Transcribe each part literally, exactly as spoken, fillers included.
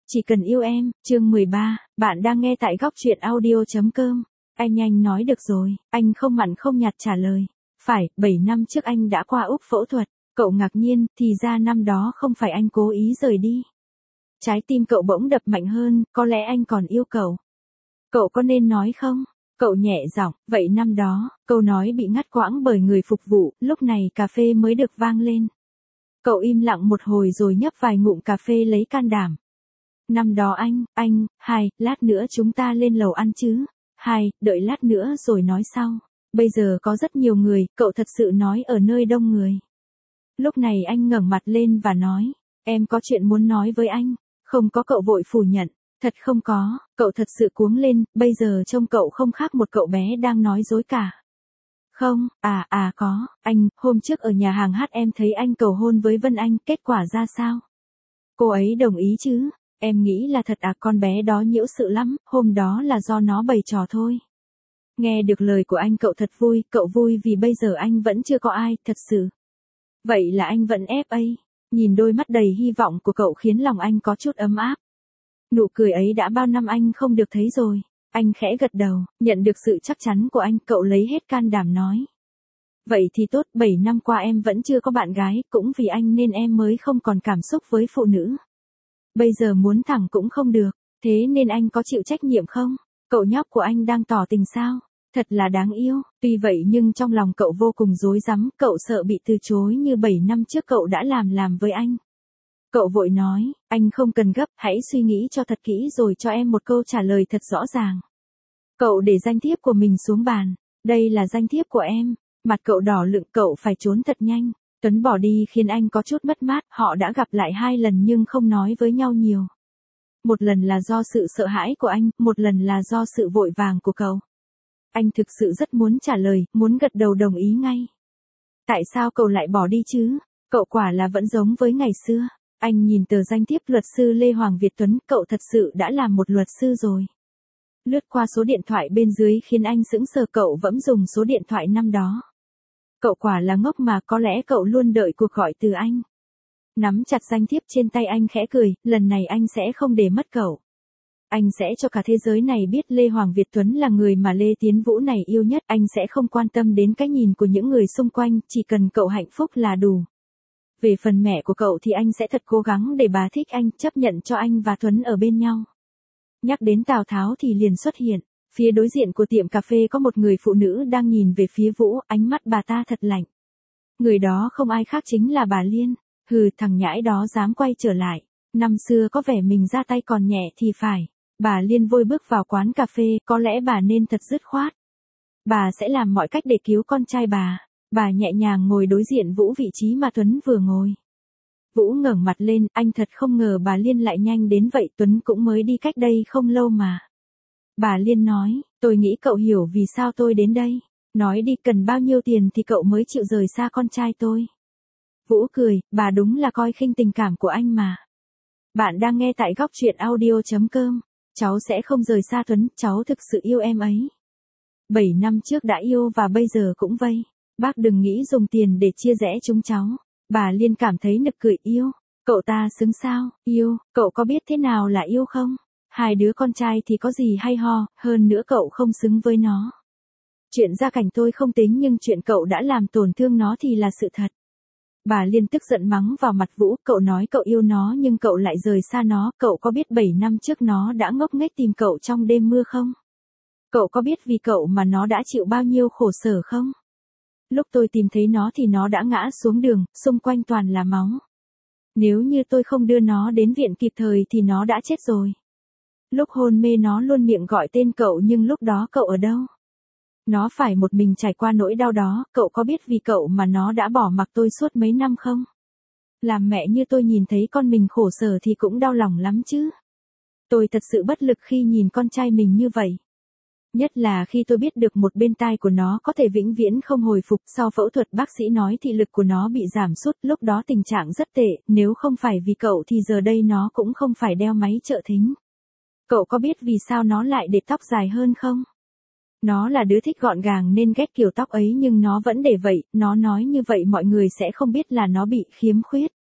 Chỉ cần yêu em, chương mười ba, bạn đang nghe tại góc truyện audio.com. Anh nhanh nói được rồi, anh không mặn không nhạt trả lời. Phải, bảy năm trước anh đã qua Úc phẫu thuật. Cậu ngạc nhiên, thì ra năm đó không phải anh cố ý rời đi. Trái tim cậu bỗng đập mạnh hơn, có lẽ anh còn yêu cậu. Cậu có nên nói không? Cậu nhẹ giọng, vậy năm đó, câu nói bị ngắt quãng bởi người phục vụ, lúc này cà phê mới được vang lên. Cậu im lặng một hồi rồi nhấp vài ngụm cà phê lấy can đảm. Năm đó anh, anh, hai, lát nữa chúng ta lên lầu ăn chứ. Hai, đợi lát nữa rồi nói sau. Bây giờ có rất nhiều người, cậu thật sự nói ở nơi đông người. Lúc này anh ngẩng mặt lên và nói, em có chuyện muốn nói với anh. Không có, cậu vội phủ nhận. Thật không có, cậu thật sự cuống lên, bây giờ trông cậu không khác một cậu bé đang nói dối cả. Không, à à có, anh, hôm trước ở nhà hàng hát em thấy anh cầu hôn với Vân Anh, kết quả ra sao? Cô ấy đồng ý chứ? Em nghĩ là thật à, con bé đó nhiễu sự lắm, hôm đó là do nó bày trò thôi. Nghe được lời của anh cậu thật vui, cậu vui vì bây giờ anh vẫn chưa có ai, thật sự. Vậy là anh vẫn ép ấy. Nhìn đôi mắt đầy hy vọng của cậu khiến lòng anh có chút ấm áp. Nụ cười ấy đã bao năm anh không được thấy rồi. Anh khẽ gật đầu, nhận được sự chắc chắn của anh, cậu lấy hết can đảm nói. Vậy thì tốt, bảy năm qua em vẫn chưa có bạn gái, cũng vì anh nên em mới không còn cảm xúc với phụ nữ. Bây giờ muốn thẳng cũng không được, thế nên anh có chịu trách nhiệm không? Cậu nhóc của anh đang tỏ tình sao? Thật là đáng yêu, tuy vậy nhưng trong lòng cậu vô cùng rối rắm, cậu sợ bị từ chối như bảy năm trước cậu đã làm làm với anh. Cậu vội nói, anh không cần gấp, hãy suy nghĩ cho thật kỹ rồi cho em một câu trả lời thật rõ ràng. Cậu để danh thiếp của mình xuống bàn, đây là danh thiếp của em, mặt cậu đỏ lựng, cậu phải trốn thật nhanh. Tuấn bỏ đi khiến anh có chút mất mát, họ đã gặp lại hai lần nhưng không nói với nhau nhiều. Một lần là do sự sợ hãi của anh, một lần là do sự vội vàng của cậu. Anh thực sự rất muốn trả lời, muốn gật đầu đồng ý ngay. Tại sao cậu lại bỏ đi chứ? Cậu quả là vẫn giống với ngày xưa. Anh nhìn tờ danh thiếp luật sư Lê Hoàng Việt Tuấn, cậu thật sự đã làm một luật sư rồi. Lướt qua số điện thoại bên dưới khiến anh sững sờ, cậu vẫn dùng số điện thoại năm đó. Cậu quả là ngốc mà, có lẽ cậu luôn đợi cuộc gọi từ anh. Nắm chặt danh thiếp trên tay anh khẽ cười, lần này anh sẽ không để mất cậu. Anh sẽ cho cả thế giới này biết Lê Hoàng Việt Tuấn là người mà Lê Tiến Vũ này yêu nhất, anh sẽ không quan tâm đến cái nhìn của những người xung quanh, chỉ cần cậu hạnh phúc là đủ. Về phần mẹ của cậu thì anh sẽ thật cố gắng để bà thích anh, chấp nhận cho anh và Tuấn ở bên nhau. Nhắc đến Tào Tháo thì liền xuất hiện. Phía đối diện của tiệm cà phê có một người phụ nữ đang nhìn về phía Vũ, ánh mắt bà ta thật lạnh. Người đó không ai khác chính là bà Liên. Hừ, thằng nhãi đó dám quay trở lại. Năm xưa có vẻ mình ra tay còn nhẹ thì phải. Bà Liên vội bước vào quán cà phê, có lẽ bà nên thật dứt khoát. Bà sẽ làm mọi cách để cứu con trai bà. Bà nhẹ nhàng ngồi đối diện Vũ vị trí mà Tuấn vừa ngồi. Vũ ngẩng mặt lên, anh thật không ngờ bà Liên lại nhanh đến vậy, Tuấn cũng mới đi cách đây không lâu mà. Bà Liên nói, tôi nghĩ cậu hiểu vì sao tôi đến đây. Nói đi, cần bao nhiêu tiền thì cậu mới chịu rời xa con trai tôi. Vũ cười, bà đúng là coi khinh tình cảm của anh mà. Bạn đang nghe tại góc truyện audio.com. Cháu sẽ không rời xa Tuấn, cháu thực sự yêu em ấy. Bảy năm trước đã yêu và bây giờ cũng vây. Bác đừng nghĩ dùng tiền để chia rẽ chúng cháu. Bà Liên cảm thấy nực cười, yêu. Cậu ta xứng sao, yêu, cậu có biết thế nào là yêu không? Hai đứa con trai thì có gì hay ho, hơn nữa cậu không xứng với nó. Chuyện gia cảnh tôi không tính nhưng chuyện cậu đã làm tổn thương nó thì là sự thật. Bà Liên tức giận mắng vào mặt Vũ, cậu nói cậu yêu nó nhưng cậu lại rời xa nó, cậu có biết bảy năm trước nó đã ngốc nghếch tìm cậu trong đêm mưa không? Cậu có biết vì cậu mà nó đã chịu bao nhiêu khổ sở không? Lúc tôi tìm thấy nó thì nó đã ngã xuống đường, xung quanh toàn là máu. Nếu như tôi không đưa nó đến viện kịp thời thì nó đã chết rồi. Lúc hôn mê nó luôn miệng gọi tên cậu nhưng lúc đó cậu ở đâu? Nó phải một mình trải qua nỗi đau đó, cậu có biết vì cậu mà nó đã bỏ mặc tôi suốt mấy năm không? Làm mẹ như tôi nhìn thấy con mình khổ sở thì cũng đau lòng lắm chứ. Tôi thật sự bất lực khi nhìn con trai mình như vậy. Nhất là khi tôi biết được một bên tai của nó có thể vĩnh viễn không hồi phục, sau phẫu thuật bác sĩ nói thị lực của nó bị giảm sút, lúc đó tình trạng rất tệ, nếu không phải vì cậu thì giờ đây nó cũng không phải đeo máy trợ thính. Cậu có biết vì sao nó lại để tóc dài hơn không? Nó là đứa thích gọn gàng nên ghét kiểu tóc ấy nhưng nó vẫn để vậy, nó nói như vậy mọi người sẽ không biết là nó bị khiếm khuyết.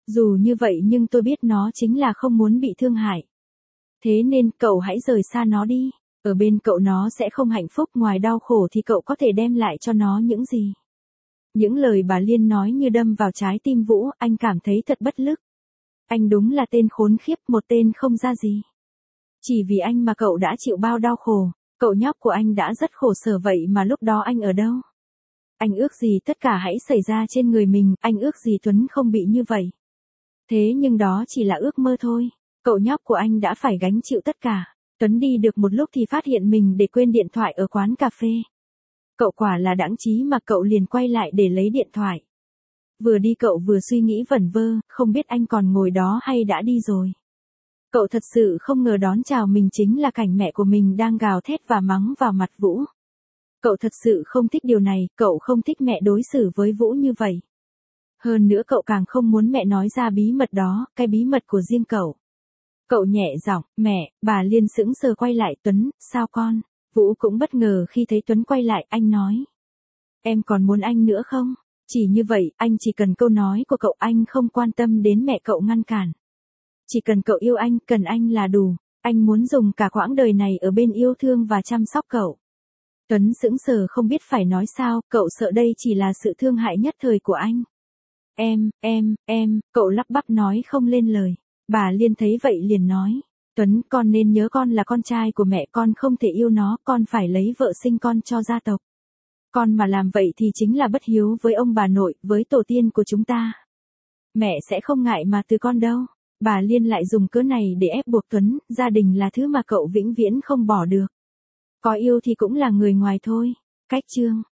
Dù như vậy nhưng tôi biết nó chính là không muốn bị thương hại. Thế nên cậu hãy rời xa nó đi. Ở bên cậu nó sẽ không hạnh phúc, ngoài đau khổ thì cậu có thể đem lại cho nó những gì? Những lời bà Liên nói như đâm vào trái tim Vũ, anh cảm thấy thật bất lực. Anh đúng là tên khốn khiếp, một tên không ra gì. Chỉ vì anh mà cậu đã chịu bao đau khổ, cậu nhóc của anh đã rất khổ sở vậy mà lúc đó anh ở đâu? Anh ước gì tất cả hãy xảy ra trên người mình, anh ước gì Tuấn không bị như vậy. Thế nhưng đó chỉ là ước mơ thôi, cậu nhóc của anh đã phải gánh chịu tất cả. Tuấn đi được một lúc thì phát hiện mình để quên điện thoại ở quán cà phê. Cậu quả là đãng trí mà cậu liền quay lại để lấy điện thoại. Vừa đi cậu vừa suy nghĩ vẩn vơ, không biết anh còn ngồi đó hay đã đi rồi. Cậu thật sự không ngờ đón chào mình chính là cảnh mẹ của mình đang gào thét và mắng vào mặt Vũ. Cậu thật sự không thích điều này, cậu không thích mẹ đối xử với Vũ như vậy. Hơn nữa cậu càng không muốn mẹ nói ra bí mật đó, cái bí mật của riêng cậu. Cậu nhẹ giọng, mẹ, bà Liên sững sờ quay lại, Tuấn, sao con? Vũ cũng bất ngờ khi thấy Tuấn quay lại, anh nói. Em còn muốn anh nữa không? Chỉ như vậy, anh chỉ cần câu nói của cậu, anh không quan tâm đến mẹ cậu ngăn cản. Chỉ cần cậu yêu anh, cần anh là đủ. Anh muốn dùng cả quãng đời này ở bên yêu thương và chăm sóc cậu. Tuấn sững sờ không biết phải nói sao, cậu sợ đây chỉ là sự thương hại nhất thời của anh. Em, em, em, cậu lắp bắp nói không lên lời. Bà Liên thấy vậy liền nói. Tuấn, con nên nhớ con là con trai của mẹ, con không thể yêu nó, con phải lấy vợ sinh con cho gia tộc. Con mà làm vậy thì chính là bất hiếu với ông bà nội, với tổ tiên của chúng ta. Mẹ sẽ không ngại mà từ con đâu. Bà Liên lại dùng cớ này để ép buộc Tuấn, gia đình là thứ mà cậu vĩnh viễn không bỏ được. Có yêu thì cũng là người ngoài thôi. Cách chương